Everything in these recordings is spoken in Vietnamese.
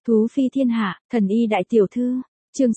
Thú phi thiên hạ, thần y đại tiểu thư, chương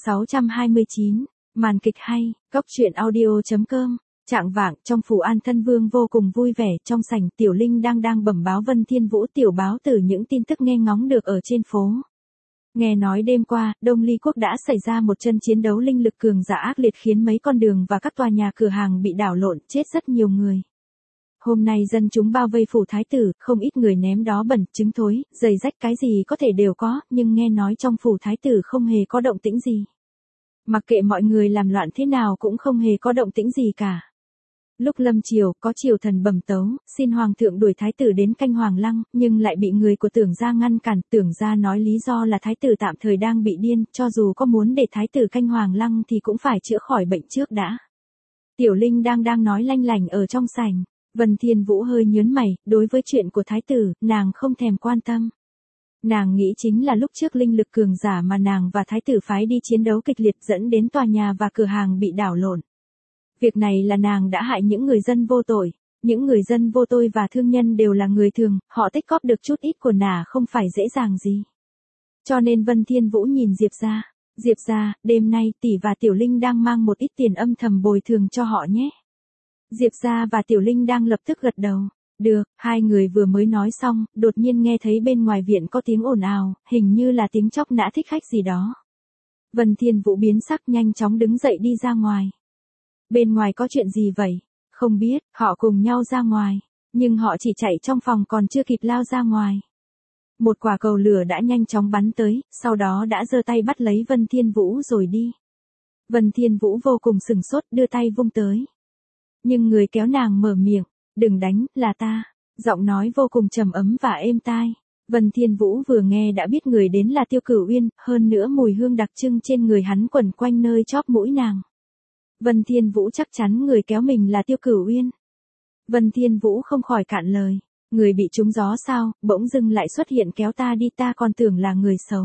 629, màn kịch hay, góc truyện audio.com. Trạng vạng, trong phủ An Thân Vương vô cùng vui vẻ, trong sảnh Tiểu Linh đang bẩm báo Vân Thiên Vũ tiểu báo từ những tin tức nghe ngóng được ở trên phố. Nghe nói đêm qua, Đông Ly Quốc đã xảy ra một trận chiến đấu linh lực cường giả ác liệt khiến mấy con đường và các tòa nhà cửa hàng bị đảo lộn, chết rất nhiều người. Hôm nay dân chúng bao vây phủ thái tử, không ít người ném đá bẩn, trứng thối, giày rách cái gì có thể đều có, nhưng nghe nói trong phủ thái tử không hề có động tĩnh gì. Mặc kệ mọi người làm loạn thế nào cũng không hề có động tĩnh gì cả. Lúc lâm chiều, có triều thần bẩm tấu, xin hoàng thượng đuổi thái tử đến canh hoàng lăng, nhưng lại bị người của Tưởng gia ngăn cản. Tưởng gia nói lý do là thái tử tạm thời đang bị điên, cho dù có muốn để thái tử canh hoàng lăng thì cũng phải chữa khỏi bệnh trước đã. Tiểu Linh đang nói lanh lảnh ở trong sảnh. Vân Thiên Vũ hơi nhớn mày, đối với chuyện của thái tử, nàng không thèm quan tâm. Nàng nghĩ chính là lúc trước linh lực cường giả mà nàng và thái tử phái đi chiến đấu kịch liệt dẫn đến tòa nhà và cửa hàng bị đảo lộn. Việc này là nàng đã hại những người dân vô tội. Những người dân vô tội và thương nhân đều là người thường, họ tích góp được chút ít của nà không phải dễ dàng gì. Cho nên Vân Thiên Vũ nhìn Diệp gia. Diệp gia, đêm nay tỷ và Tiểu Linh đang mang một ít tiền âm thầm bồi thường cho họ nhé. Diệp gia và Tiểu Linh đang lập tức gật đầu. Được, hai người vừa mới nói xong, đột nhiên nghe thấy bên ngoài viện có tiếng ồn ào, hình như là tiếng chóc nã thích khách gì đó. Vân Thiên Vũ biến sắc nhanh chóng đứng dậy đi ra ngoài. Bên ngoài có chuyện gì vậy? Không biết, họ cùng nhau ra ngoài, nhưng họ chỉ chạy trong phòng còn chưa kịp lao ra ngoài. Một quả cầu lửa đã nhanh chóng bắn tới, sau đó đã giơ tay bắt lấy Vân Thiên Vũ rồi đi. Vân Thiên Vũ vô cùng sừng sốt đưa tay vung tới. Nhưng người kéo nàng mở miệng, đừng đánh, là ta. Giọng nói vô cùng trầm ấm và êm tai. Vân Thiên Vũ vừa nghe đã biết người đến là Tiêu Cửu Uyên, hơn nữa mùi hương đặc trưng trên người hắn quẩn quanh nơi chóp mũi nàng. Vân Thiên Vũ chắc chắn người kéo mình là Tiêu Cửu Uyên. Vân Thiên Vũ không khỏi cạn lời. Người bị trúng gió sao, bỗng dưng lại xuất hiện kéo ta đi, ta còn tưởng là người xấu.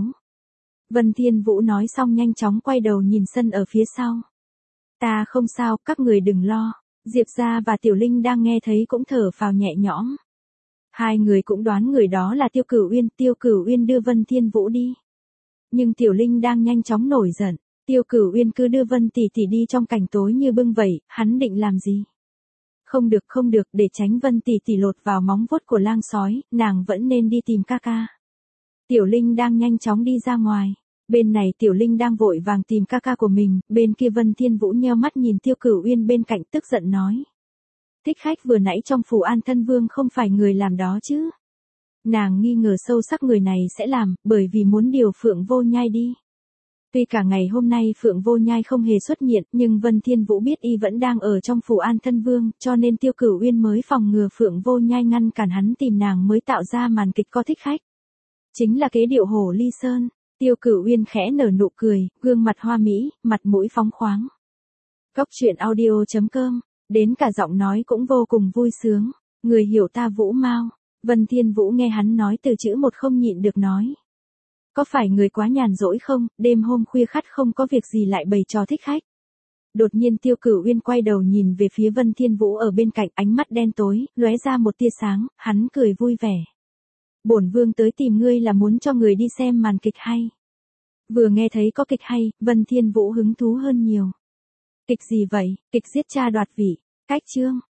Vân Thiên Vũ nói xong nhanh chóng quay đầu nhìn sân ở phía sau. Ta không sao, các người đừng lo. Diệp gia và Tiểu Linh đang nghe thấy cũng thở phào nhẹ nhõm. Hai người cũng đoán người đó là Tiêu Cửu Uyên. Tiêu Cửu Uyên đưa Vân Thiên Vũ đi. Nhưng Tiểu Linh đang nhanh chóng nổi giận. Tiêu Cửu Uyên cứ đưa Vân tỷ tỷ đi trong cảnh tối như bưng vậy, hắn định làm gì? Không được, để tránh Vân tỷ tỷ lột vào móng vuốt của lang sói, nàng vẫn nên đi tìm ca ca. Tiểu Linh đang nhanh chóng đi ra ngoài. Bên này Tiểu Linh đang vội vàng tìm ca ca của mình, bên kia Vân Thiên Vũ nheo mắt nhìn Tiêu Cửu Uyên bên cạnh tức giận nói. Thích khách vừa nãy trong phủ An Thân Vương không phải người làm đó chứ? Nàng nghi ngờ sâu sắc người này sẽ làm, bởi vì muốn điều Phượng Vô Nhai đi. Tuy cả ngày hôm nay Phượng Vô Nhai không hề xuất hiện, nhưng Vân Thiên Vũ biết y vẫn đang ở trong phủ An Thân Vương, cho nên Tiêu Cửu Uyên mới phòng ngừa Phượng Vô Nhai ngăn cản hắn tìm nàng mới tạo ra màn kịch có thích khách. Chính là kế điệu hổ ly sơn. Tiêu Cửu Uyên khẽ nở nụ cười, gương mặt hoa mỹ, mặt mũi phóng khoáng. Góc truyện audio.com, đến cả giọng nói cũng vô cùng vui sướng. Người hiểu ta Vũ Mao. Vân Thiên Vũ nghe hắn nói từ chữ một không nhịn được nói. Có phải người quá nhàn rỗi không, đêm hôm khuya khắt không có việc gì lại bày trò thích khách. Đột nhiên Tiêu Cửu Uyên quay đầu nhìn về phía Vân Thiên Vũ ở bên cạnh, ánh mắt đen tối, lóe ra một tia sáng, hắn cười vui vẻ. Bổn vương tới tìm ngươi là muốn cho người đi xem màn kịch hay. Vừa nghe thấy có kịch hay, Vân Thiên Vũ hứng thú hơn nhiều. Kịch gì vậy? Kịch giết cha đoạt vị. Cách chương.